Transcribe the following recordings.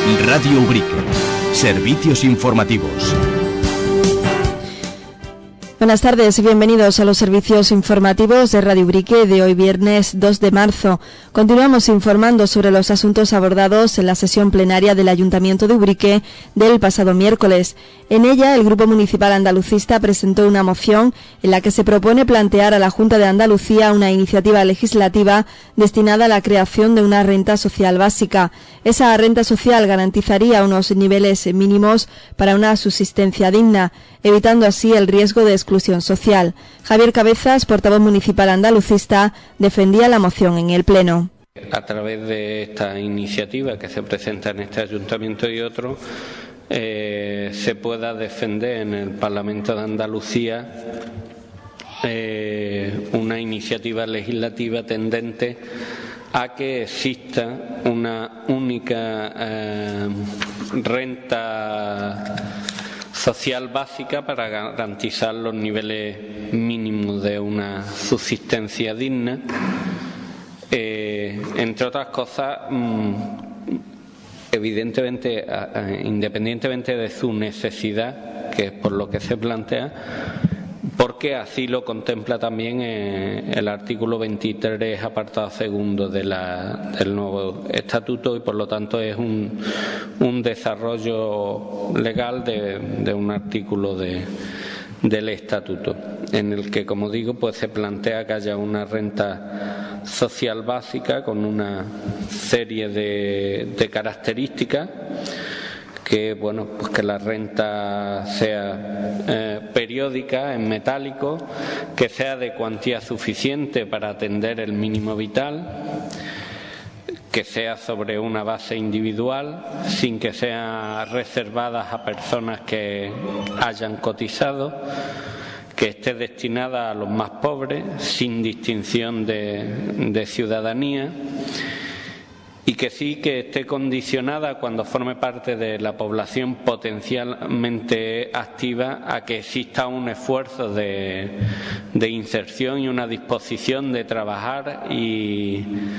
Radio Ubrique. Servicios informativos. Buenas tardes y bienvenidos a los servicios informativos de Radio Ubrique de hoy viernes 2 de marzo. Continuamos informando sobre los asuntos abordados en la sesión plenaria del Ayuntamiento de Ubrique del pasado miércoles. En ella, el Grupo Municipal Andalucista presentó una moción en la que se propone plantear a la Junta de Andalucía una iniciativa legislativa destinada a la creación de una renta social básica. Esa renta social garantizaría unos niveles mínimos para una subsistencia digna, evitando así el riesgo de exclusión social. Javier Cabezas, portavoz municipal andalucista, defendía la moción en el Pleno. A través de esta iniciativa que se presenta en este ayuntamiento y otro, se pueda defender en el Parlamento de Andalucía una iniciativa legislativa tendente a que exista una única renta social básica para garantizar los niveles mínimos de una subsistencia digna. Entre otras cosas, evidentemente, independientemente de su necesidad, que es por lo que se plantea, porque así lo contempla también el artículo 23, apartado segundo del nuevo estatuto, y por lo tanto es un desarrollo legal de un artículo del estatuto, en el que, como digo, pues se plantea que haya una renta social básica con una serie de características. Que bueno, pues que la renta sea periódica, en metálico, que sea de cuantía suficiente para atender el mínimo vital, que sea sobre una base individual, sin que sean reservadas a personas que hayan cotizado, que esté destinada a los más pobres, sin distinción de ciudadanía, y que sí que esté condicionada, cuando forme parte de la población potencialmente activa, a que exista un esfuerzo de inserción y una disposición de trabajar y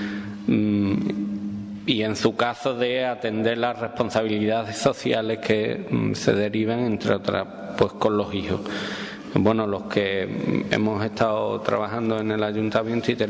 en su caso de atender las responsabilidades sociales que se derivan, entre otras, pues con los hijos. Bueno, los que hemos estado trabajando en el ayuntamiento y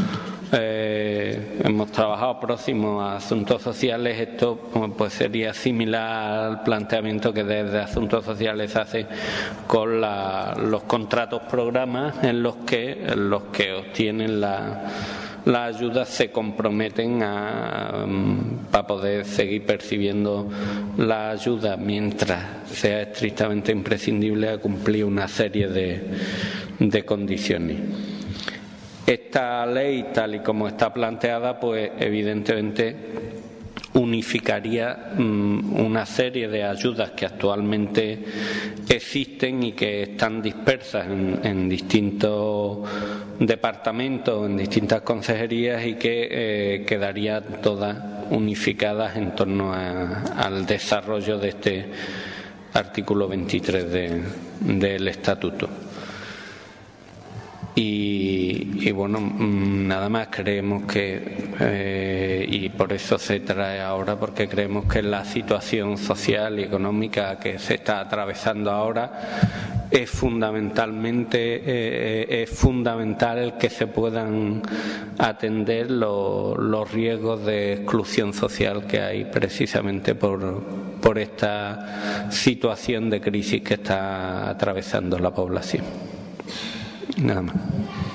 hemos trabajado próximo a asuntos sociales, esto pues sería similar al planteamiento que desde asuntos sociales se hace con los contratos programas, en los que obtienen la ayuda se comprometen para poder seguir percibiendo la ayuda mientras sea estrictamente imprescindible, a cumplir una serie de condiciones. Esta ley, tal y como está planteada, pues evidentemente unificaría una serie de ayudas que actualmente existen y que están dispersas en distintos departamentos, en distintas consejerías, y que quedarían todas unificadas en torno al desarrollo de este artículo 23 del Estatuto. Y bueno, nada más, creemos que, y por eso se trae ahora, porque creemos que la situación social y económica que se está atravesando ahora es fundamental el que se puedan atender los riesgos de exclusión social que hay precisamente por esta situación de crisis que está atravesando la población. Nada más.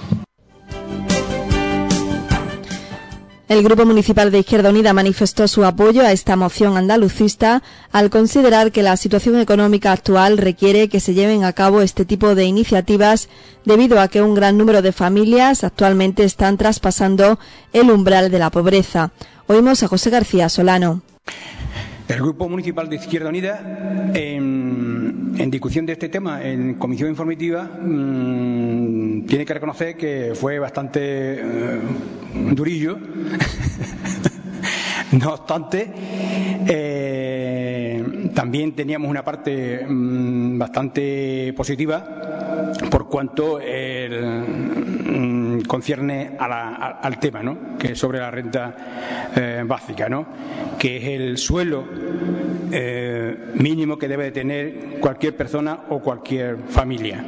El Grupo Municipal de Izquierda Unida manifestó su apoyo a esta moción andalucista al considerar que la situación económica actual requiere que se lleven a cabo este tipo de iniciativas, debido a que un gran número de familias actualmente están traspasando el umbral de la pobreza. Oímos a José García Solano. El Grupo Municipal de Izquierda Unida, en discusión de este tema en comisión informativa, tiene que reconocer que fue bastante durillo. No obstante, también teníamos una parte bastante positiva, por cuanto concierne al tema, ¿no? Que es sobre la renta básica, ¿no? Que es el suelo mínimo que debe de tener cualquier persona o cualquier familia.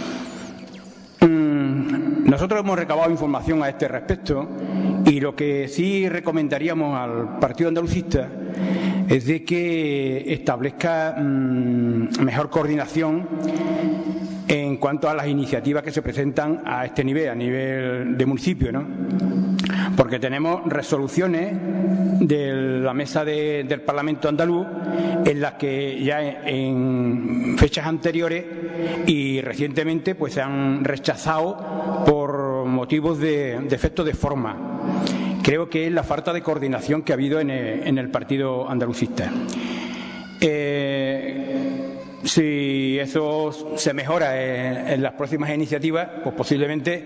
Nosotros hemos recabado información a este respecto y lo que sí recomendaríamos al Partido Andalucista es de que establezca mejor coordinación en cuanto a las iniciativas que se presentan a este nivel, a nivel de municipio, ¿no? Porque tenemos resoluciones de la mesa del Parlamento andaluz en las que ya en fechas anteriores y recientemente pues se han rechazado por motivos de defecto de forma. Creo que es la falta de coordinación que ha habido en el partido andalucista. Si eso se mejora en las próximas iniciativas, pues posiblemente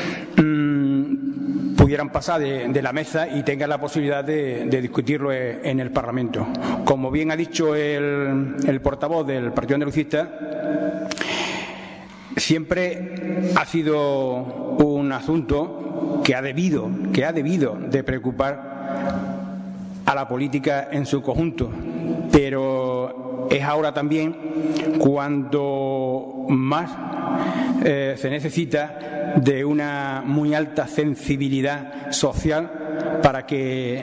pudieran pasar de la mesa y tengan la posibilidad de discutirlo en el Parlamento. Como bien ha dicho el portavoz del Partido Andalucista, siempre ha sido un asunto que ha debido de preocupar a la política en su conjunto, pero es ahora también cuando más se necesita de una muy alta sensibilidad social para que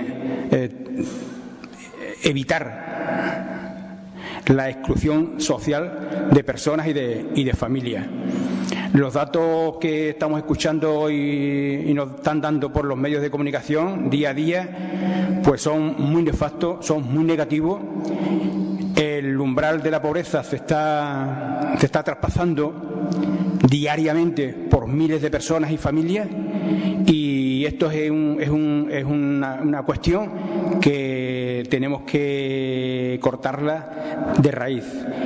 evitar la exclusión social de personas y de familias. Los datos que estamos escuchando hoy y nos están dando por los medios de comunicación día a día, pues son muy nefastos, son muy negativos. El umbral de la pobreza se está traspasando diariamente por miles de personas y familias, y esto es una cuestión que tenemos que cortarla de raíz.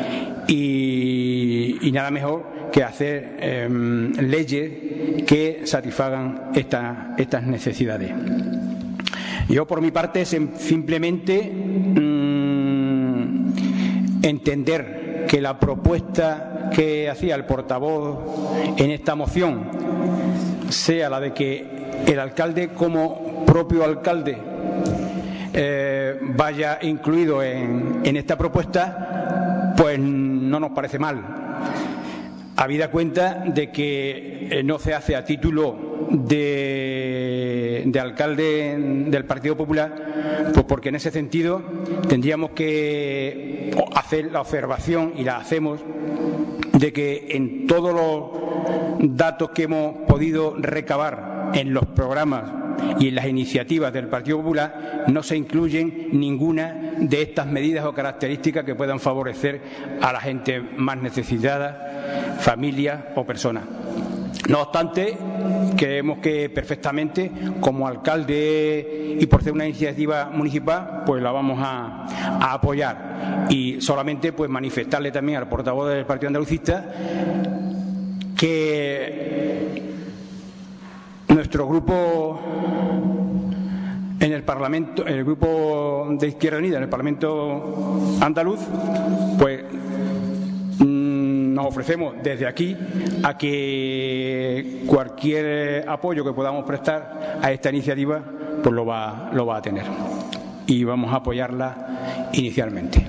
Y nada mejor que hacer leyes que satisfagan estas necesidades. Yo, por mi parte, simplemente entender que la propuesta que hacía el portavoz en esta moción sea la de que el alcalde, como propio alcalde, vaya incluido en esta propuesta, pues no nos parece mal, habida cuenta de que no se hace a título de alcalde del Partido Popular, pues porque en ese sentido tendríamos que hacer la observación, y la hacemos, de que en todos los datos que hemos podido recabar en los programas y en las iniciativas del Partido Popular no se incluyen ninguna de estas medidas o características que puedan favorecer a la gente más necesitada, familias o personas. No obstante, creemos que perfectamente, como alcalde y por ser una iniciativa municipal, pues la vamos a apoyar. Y solamente pues manifestarle también al portavoz del Partido Andalucista que nuestro grupo en el Parlamento, el grupo de Izquierda Unida en el Parlamento andaluz, pues nos ofrecemos desde aquí a que cualquier apoyo que podamos prestar a esta iniciativa pues lo va a tener, y vamos a apoyarla inicialmente.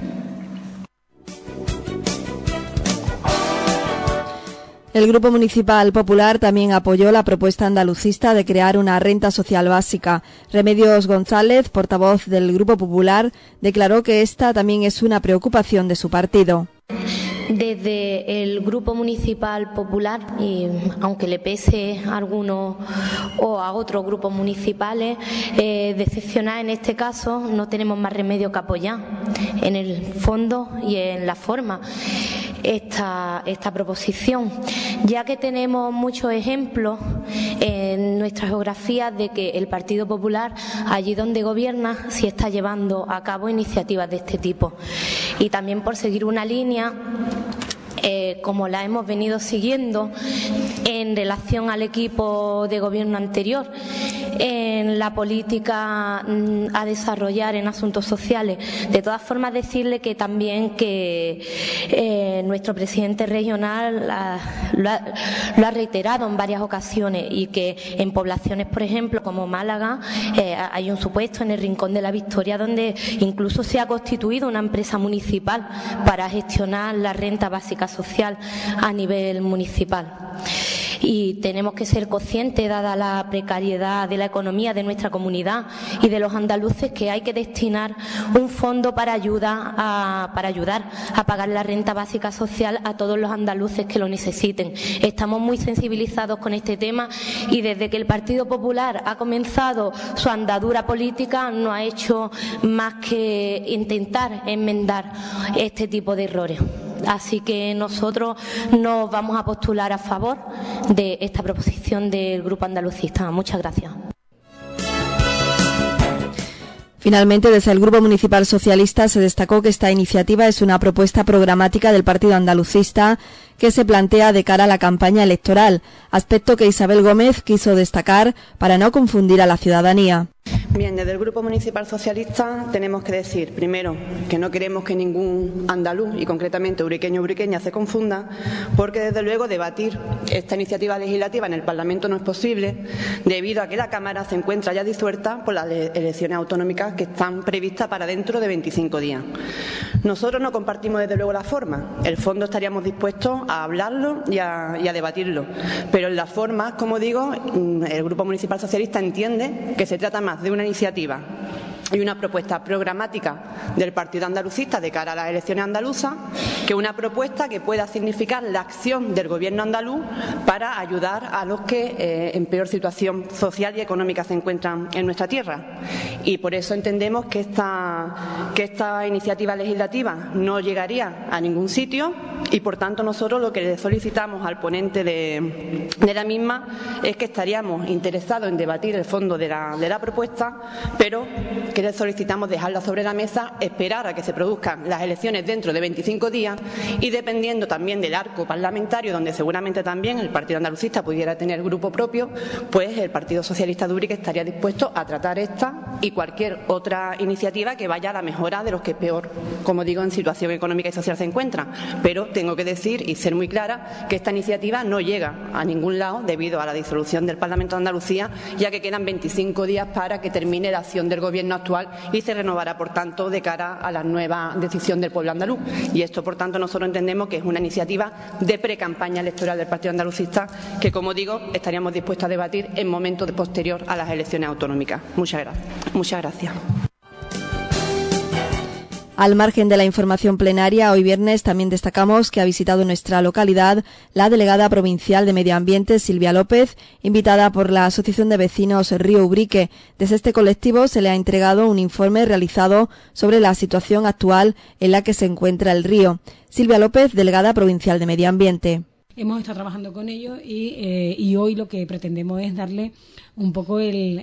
El Grupo Municipal Popular también apoyó la propuesta andalucista de crear una renta social básica. Remedios González, portavoz del Grupo Popular, declaró que esta también es una preocupación de su partido. Desde el Grupo Municipal Popular, y aunque le pese a algunos o a otros grupos municipales decepcionar en este caso, no tenemos más remedio que apoyar en el fondo y en la forma esta proposición, ya que tenemos muchos ejemplos en nuestra geografía de que el Partido Popular, allí donde gobierna, sí está llevando a cabo iniciativas de este tipo. Y también por seguir una línea como la hemos venido siguiendo en relación al equipo de gobierno anterior, en la política a desarrollar en asuntos sociales. De todas formas, decirle que también que nuestro presidente regional lo ha reiterado en varias ocasiones, y que en poblaciones, por ejemplo, como Málaga, hay un supuesto en el Rincón de la Victoria donde incluso se ha constituido una empresa municipal para gestionar la renta básica social a nivel municipal. Y tenemos que ser conscientes, dada la precariedad de la economía de nuestra comunidad y de los andaluces, que hay que destinar un fondo para ayudar a pagar la renta básica social a todos los andaluces que lo necesiten. Estamos muy sensibilizados con este tema, y desde que el Partido Popular ha comenzado su andadura política no ha hecho más que intentar enmendar este tipo de errores. Así que nosotros nos vamos a postular a favor de esta proposición del Grupo Andalucista. Muchas gracias. Finalmente, desde el Grupo Municipal Socialista se destacó que esta iniciativa es una propuesta programática del Partido Andalucista que se plantea de cara a la campaña electoral, aspecto que Isabel Gómez quiso destacar para no confundir a la ciudadanía. Bien, desde el Grupo Municipal Socialista tenemos que decir, primero, que no queremos que ningún andaluz, y concretamente uriqueño o uriqueña, se confunda, porque desde luego debatir esta iniciativa legislativa en el Parlamento no es posible, debido a que la Cámara se encuentra ya disuelta por las elecciones autonómicas que están previstas para dentro de 25 días. Nosotros no compartimos desde luego la forma. El fondo estaríamos dispuestos a hablarlo y a debatirlo, pero en las formas, como digo, el Grupo Municipal Socialista entiende que se trata más de una iniciativa y una propuesta programática del Partido Andalucista de cara a las elecciones andaluzas, que una propuesta que pueda significar la acción del Gobierno andaluz para ayudar a los que en peor situación social y económica se encuentran en nuestra tierra. Y por eso entendemos que esta iniciativa legislativa no llegaría a ningún sitio, y por tanto nosotros lo que le solicitamos al ponente de la misma es que estaríamos interesados en debatir el fondo de la propuesta, pero que le solicitamos dejarla sobre la mesa, esperar a que se produzcan las elecciones dentro de 25 días, y dependiendo también del arco parlamentario, donde seguramente también el Partido Andalucista pudiera tener grupo propio, pues el Partido Socialista de Ubrique estaría dispuesto a tratar esta y cualquier otra iniciativa que vaya a la mejora de los que peor, como digo, en situación económica y social se encuentran. Pero tengo que decir y ser muy clara que esta iniciativa no llega a ningún lado debido a la disolución del Parlamento de Andalucía, ya que quedan 25 días para que termine la acción del Gobierno actual y se renovará, por tanto, de cara a la nueva decisión del pueblo andaluz. Y esto, por tanto, nosotros entendemos que es una iniciativa de precampaña electoral del Partido Andalucista que, como digo, estaríamos dispuestos a debatir en momento posterior a las elecciones autonómicas. Muchas gracias. Al margen de la información plenaria, hoy viernes también destacamos que ha visitado nuestra localidad la delegada provincial de Medio Ambiente, Silvia López, invitada por la Asociación de Vecinos Río Ubrique. Desde este colectivo se le ha entregado un informe realizado sobre la situación actual en la que se encuentra el río. Silvia López, delegada provincial de Medio Ambiente. Hemos estado trabajando con ellos y hoy lo que pretendemos es darle un poco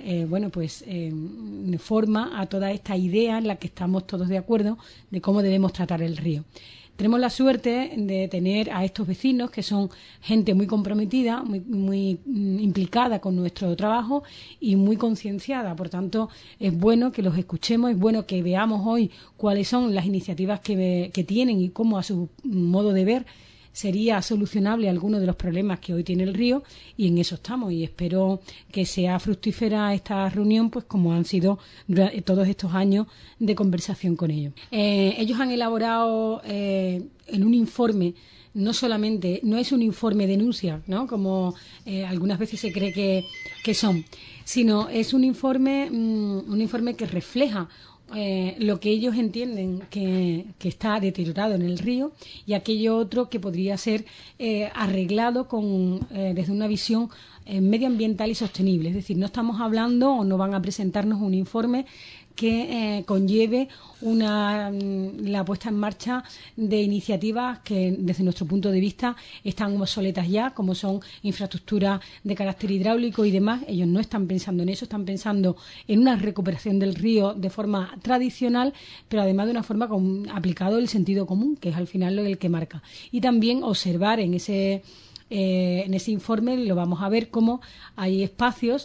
forma a toda esta idea en la que estamos todos de acuerdo de cómo debemos tratar el río. Tenemos la suerte de tener a estos vecinos que son gente muy comprometida, muy implicada con nuestro trabajo y muy concienciada. Por tanto, es bueno que los escuchemos, es bueno que veamos hoy cuáles son las iniciativas que tienen y cómo, a su modo de ver, sería solucionable alguno de los problemas que hoy tiene el río, y en eso estamos, y espero que sea fructífera esta reunión, pues como han sido todos estos años de conversación con ellos. Ellos han elaborado en un informe, no es un informe denuncia, ¿no?, como algunas veces se cree que son, sino es un informe que refleja lo que ellos entienden que está deteriorado en el río y aquello otro que podría ser arreglado desde una visión medioambiental y sostenible. Es decir, no estamos hablando o no van a presentarnos un informe que conlleve la puesta en marcha de iniciativas que desde nuestro punto de vista están obsoletas ya, como son infraestructuras de carácter hidráulico y demás. Ellos no están pensando en eso, están pensando en una recuperación del río de forma tradicional, pero además de una forma aplicado el sentido común, que es al final el que marca. Y también observar en ese informe, lo vamos a ver, cómo hay espacios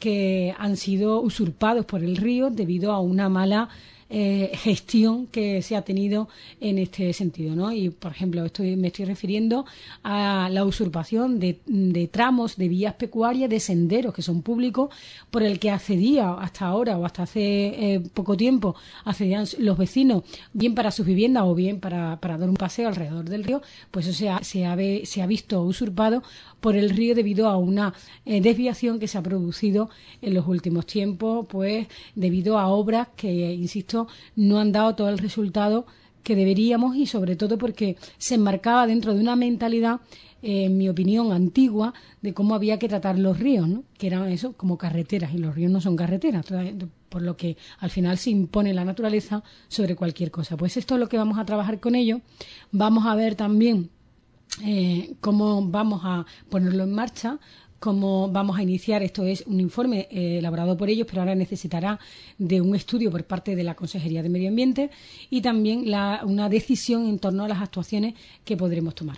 que han sido usurpados por el río debido a una mala gestión que se ha tenido en este sentido, ¿no? Y, por ejemplo, me estoy refiriendo a la usurpación de tramos de vías pecuarias, de senderos que son públicos, por el que accedía hasta ahora o hasta hace poco tiempo, accedían los vecinos, bien para sus viviendas o bien para dar un paseo alrededor del río. Pues eso se ha visto usurpado por el río debido a una desviación que se ha producido en los últimos tiempos, pues debido a obras que, insisto, no han dado todo el resultado que deberíamos, y sobre todo porque se enmarcaba dentro de una mentalidad, en mi opinión, antigua, de cómo había que tratar los ríos, ¿no? Que eran eso, como carreteras, y los ríos no son carreteras, por lo que al final se impone la naturaleza sobre cualquier cosa. Pues esto es lo que vamos a trabajar con ello. Vamos a ver también cómo vamos a ponerlo en marcha, cómo vamos a iniciar. Esto es un informe elaborado por ellos, pero ahora necesitará de un estudio por parte de la Consejería de Medio Ambiente y también una decisión en torno a las actuaciones que podremos tomar.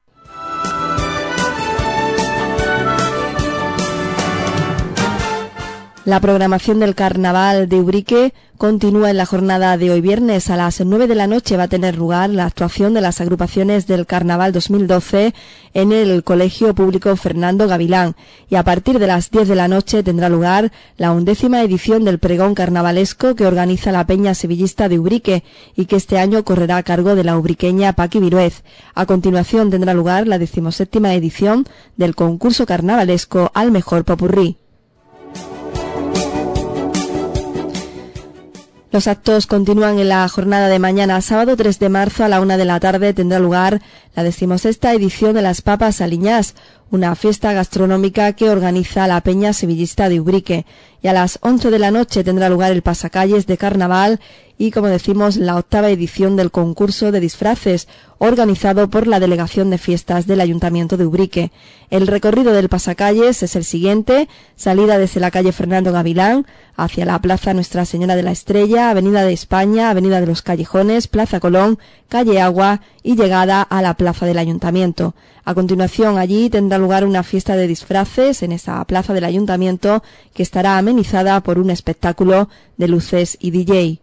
La programación del Carnaval de Ubrique continúa en la jornada de hoy viernes. A las 9 de la noche va a tener lugar la actuación de las agrupaciones del Carnaval 2012 en el Colegio Público Fernando Gavilán, y a partir de las 10 de la noche tendrá lugar la 11ª edición del pregón carnavalesco que organiza la Peña Sevillista de Ubrique y que este año correrá a cargo de la ubriqueña Paqui Viruez. A continuación tendrá lugar la 17ª edición del concurso carnavalesco al mejor popurrí. Los actos continúan en la jornada de mañana. Sábado 3 de marzo a la 1 de la tarde tendrá lugar la 16ª edición de las Papas Aliñás, una fiesta gastronómica que organiza la Peña Sevillista de Ubrique. Y a las 11 de la noche tendrá lugar el pasacalles de carnaval y, como decimos, la 8ª edición del concurso de disfraces organizado por la Delegación de Fiestas del Ayuntamiento de Ubrique. El recorrido del pasacalles es el siguiente: salida desde la calle Fernando Gavilán hacia la Plaza Nuestra Señora de la Estrella, Avenida de España, Avenida de los Callejones, Plaza Colón, Calle Agua y llegada a la Plaza del Ayuntamiento. A continuación, allí tendrá lugar una fiesta de disfraces en esa plaza del Ayuntamiento que estará amenizada por un espectáculo de luces y DJ.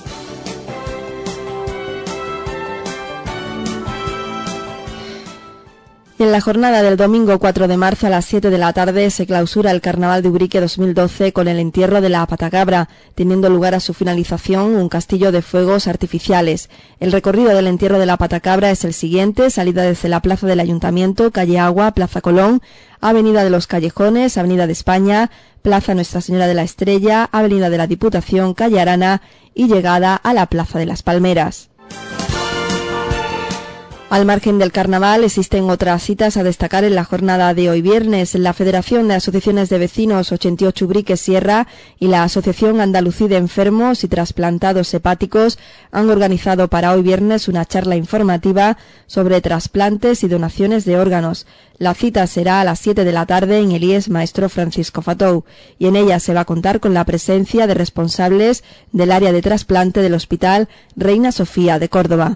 En la jornada del domingo 4 de marzo a las 7 de la tarde se clausura el Carnaval de Ubrique 2012 con el entierro de la Patacabra, teniendo lugar a su finalización un castillo de fuegos artificiales. El recorrido del entierro de la Patacabra es el siguiente: salida desde la Plaza del Ayuntamiento, Calle Agua, Plaza Colón, Avenida de los Callejones, Avenida de España, Plaza Nuestra Señora de la Estrella, Avenida de la Diputación, Calle Arana y llegada a la Plaza de las Palmeras. Al margen del carnaval existen otras citas a destacar en la jornada de hoy viernes. La Federación de Asociaciones de Vecinos 88 Ubrique Sierra y la Asociación Andalucí de Enfermos y Trasplantados Hepáticos han organizado para hoy viernes una charla informativa sobre trasplantes y donaciones de órganos. La cita será a las 7 de la tarde en el IES Maestro Francisco Fatou, y en ella se va a contar con la presencia de responsables del área de trasplante del Hospital Reina Sofía de Córdoba.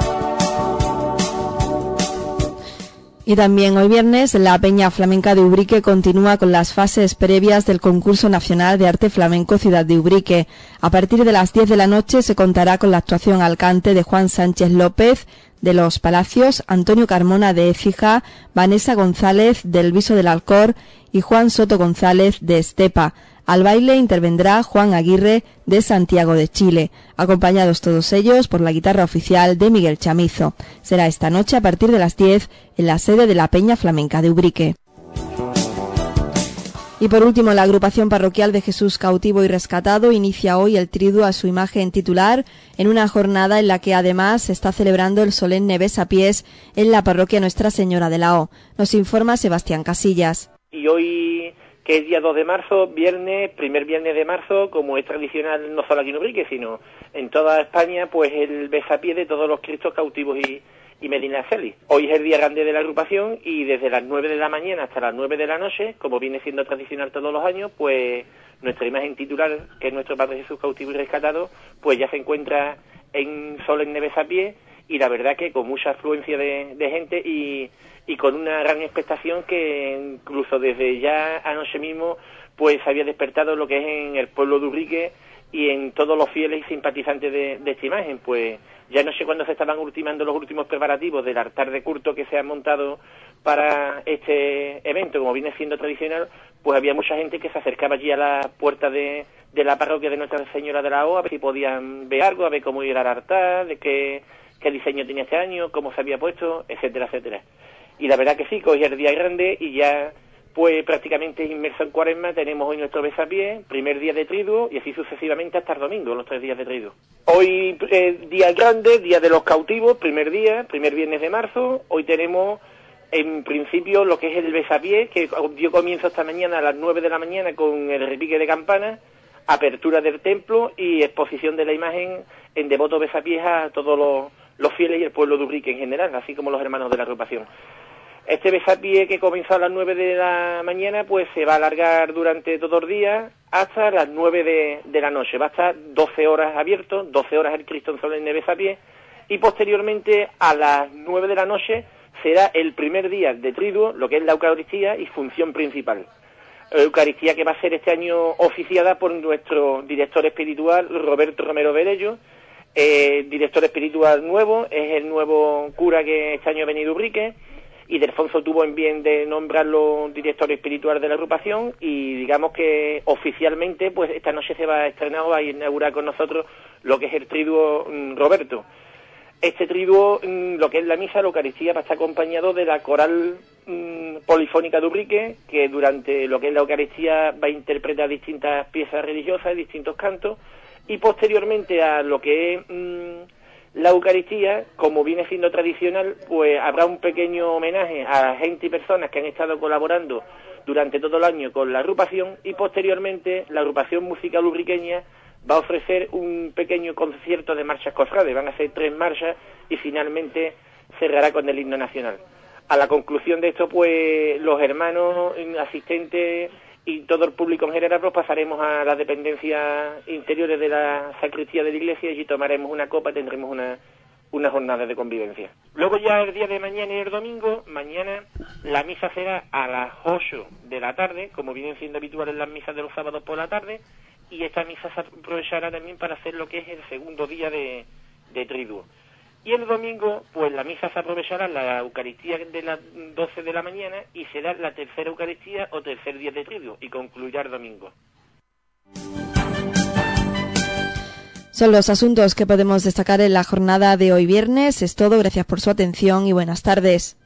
Y también hoy viernes la Peña Flamenca de Ubrique continúa con las fases previas del concurso nacional de arte flamenco Ciudad de Ubrique. A partir de las 10 de la noche se contará con la actuación al cante de Juan Sánchez López de Los Palacios, Antonio Carmona de Écija, Vanessa González del Viso del Alcor y Juan Soto González de Estepa. Al baile intervendrá Juan Aguirre de Santiago de Chile, acompañados todos ellos por la guitarra oficial de Miguel Chamizo. Será esta noche a partir de las 10 en la sede de la Peña Flamenca de Ubrique. Y por último, la agrupación parroquial de Jesús Cautivo y Rescatado inicia hoy el triduo a su imagen titular en una jornada en la que además se está celebrando el solemne besapiés en la parroquia Nuestra Señora de la O. Nos informa Sebastián Casillas. Y hoy, que es día 2 de marzo, primer viernes de marzo, como es tradicional no solo aquí en Ubrique, sino en toda España, pues el besapié de todos los cristos cautivos y Medinaceli. Hoy es el día grande de la agrupación y desde las 9 de la mañana hasta las 9 de la noche, como viene siendo tradicional todos los años, pues nuestra imagen titular, que es nuestro Padre Jesús Cautivo y Rescatado, pues ya se encuentra en solemne besapié, y la verdad que con mucha afluencia de gente y con una gran expectación, que incluso desde ya anoche mismo pues se había despertado lo que es en el pueblo de Ubrique y en todos los fieles y simpatizantes de esta imagen. Pues ya no sé cuándo se estaban ultimando los últimos preparativos del altar de culto que se ha montado para este evento, como viene siendo tradicional, pues había mucha gente que se acercaba allí a la puerta de la parroquia de Nuestra Señora de la O, a ver si podían ver algo, a ver cómo era el altar, de qué diseño tenía este año, cómo se había puesto, etcétera, etcétera. Y la verdad que sí, que hoy es el día grande y ya pues prácticamente inmerso en Cuaresma. Tenemos hoy nuestro besapié, primer día de triduo y así sucesivamente hasta el domingo, los 3 días de triduo. Hoy día grande, día de los cautivos, primer viernes de marzo. Hoy tenemos en principio lo que es el besapié, que dio comienzo esta mañana a las 9 de la mañana con el repique de campanas, apertura del templo y exposición de la imagen en devoto besapiés a todos los fieles y el pueblo de Ubrique en general, así como los hermanos de la agrupación. Este besapié, que comenzó a las 9 de la mañana, pues se va a alargar durante todo el día hasta las 9 de la noche. Va a estar 12 horas abierto, 12 horas el Cristo en solemne besapié, y posteriormente a las 9 de la noche será el primer día de triduo, lo que es la Eucaristía y función principal. Eucaristía que va a ser este año oficiada por nuestro director espiritual, Roberto Romero Belello, director espiritual nuevo, es el nuevo cura que este año ha venido a Ubrique, y Delfonso tuvo en bien de nombrarlo director espiritual de la agrupación, y digamos que oficialmente pues esta noche se va a estrenar, va a inaugurar con nosotros lo que es el triduo Roberto. Este triduo, lo que es la misa, la Eucaristía, va a estar acompañado de la coral polifónica de Ubrique, que durante lo que es la Eucaristía va a interpretar distintas piezas religiosas, distintos cantos, y posteriormente a lo que es la Eucaristía, como viene siendo tradicional, pues habrá un pequeño homenaje a gente y personas que han estado colaborando durante todo el año con la agrupación, y posteriormente la agrupación musical ubriqueña va a ofrecer un pequeño concierto de marchas cofrades. Van a ser 3 marchas y finalmente cerrará con el himno nacional. A la conclusión de esto, pues los hermanos asistentes y todo el público en general pues pasaremos a las dependencias interiores de la sacristía de la iglesia y allí tomaremos una copa, tendremos una jornada de convivencia. Luego ya el día de mañana y el domingo, mañana la misa será a las 8 de la tarde, como vienen siendo habituales las misas de los sábados por la tarde, y esta misa se aprovechará también para hacer lo que es el segundo día de triduo. Y el domingo, pues la misa se aprovechará la Eucaristía de las 12 de la mañana y será la tercera Eucaristía o tercer día de triduo y concluirá el domingo. Son los asuntos que podemos destacar en la jornada de hoy viernes. Es todo, gracias por su atención y buenas tardes.